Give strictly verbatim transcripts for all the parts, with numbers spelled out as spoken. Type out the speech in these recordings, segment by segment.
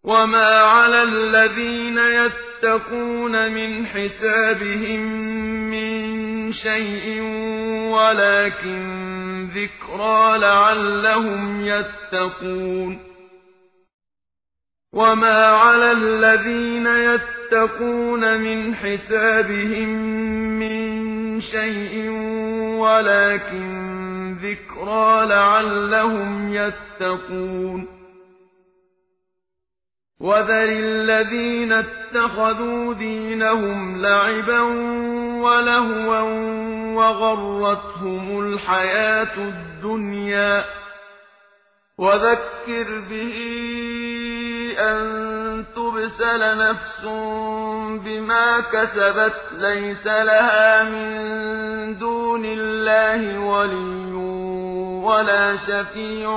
وما على الذين يتقون من حسابهم من شيء ولكن ذكرى لعلهم يتقون وما على الذين يتقون من حسابهم من شيء ولكن ذكرى لعلهم يتقون وذر الذين اتخذوا دينهم لعبا ولهوا وغرتهم الحياة الدنيا وذكر به أن تبسل نفس بما كسبت ليس لها من دون الله ولي ولا شفيع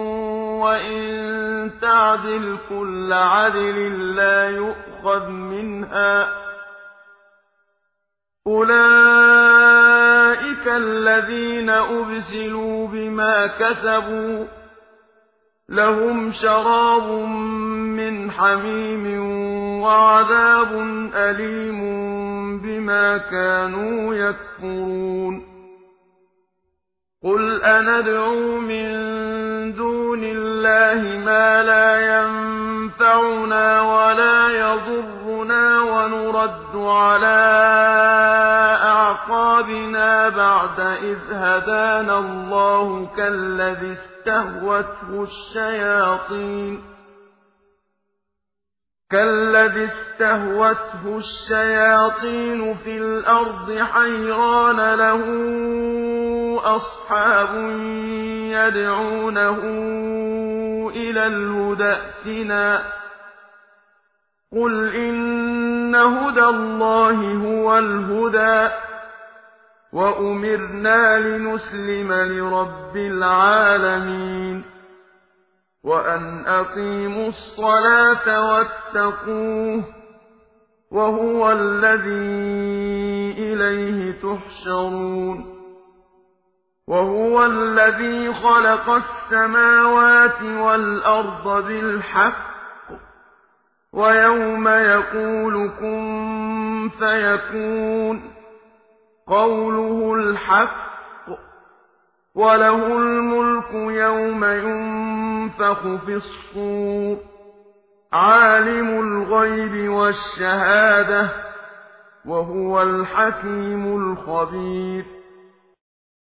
وإن تعدل كل عدل لا يؤخذ منها أولئك الذين أبسلوا بما كسبوا لهم شراب من حميم وعذاب أليم بما كانوا يكفرون قل أندعو من دون الله ما لا ينفعنا ولا يضرنا ونرد على أعقابنا بعد إذ هدانا الله كالذي استهوته الشياطين كالذي استهوته الشياطين في الأرض حيران له أصحاب يدعونه إلى الهدى ائتنا قل إن هدى الله هو الهدى وأمرنا لنسلم لرب العالمين وأن أقيموا الصلاة واتقوه وهو الذي إليه تحشرون وهو الذي خلق السماوات والأرض بالحق ويوم يقول كن فيكون قوله الحق وله الملك يوم ينفخ في الصور عالم الغيب والشهادة وهو الحكيم الخبير